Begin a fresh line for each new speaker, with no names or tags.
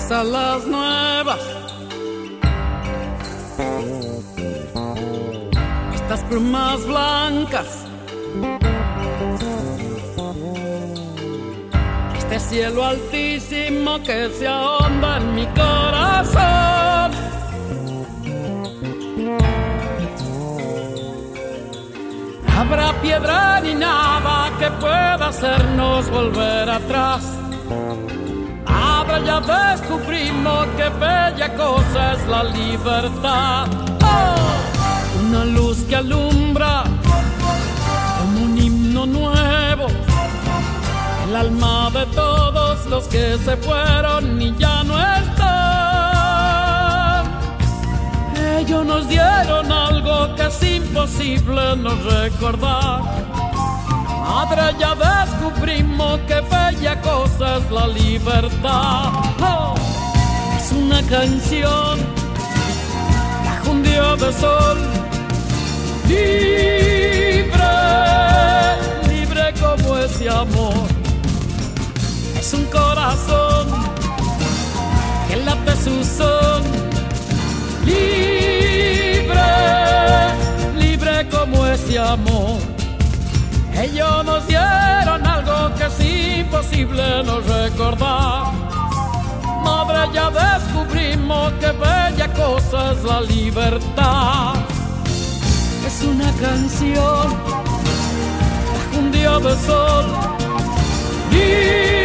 las alas nuevas, estas plumas blancas, este cielo altísimo que se ahonda en mi corazón. No habrá piedra ni nada que pueda hacernos volver atrás. Ahora ya descubrimos qué bella cosa es la libertad. Oh, una luz que alumbra como un himno nuevo, el alma de todos los que se fueron y ya no están. Ellos nos dieron algo que es imposible no recordar. Madre, ya descubrimos qué bella cosa es la libertad. Oh, es una canción bajo un día de sol, libre, libre como ese amor. Es un corazón que late su son, libre, libre como ese amor. Ellos nos dieron algo que es imposible no recordar. Madre, ya descubrimos qué bella cosa es la libertad. Es una canción bajo un día de sol, libre,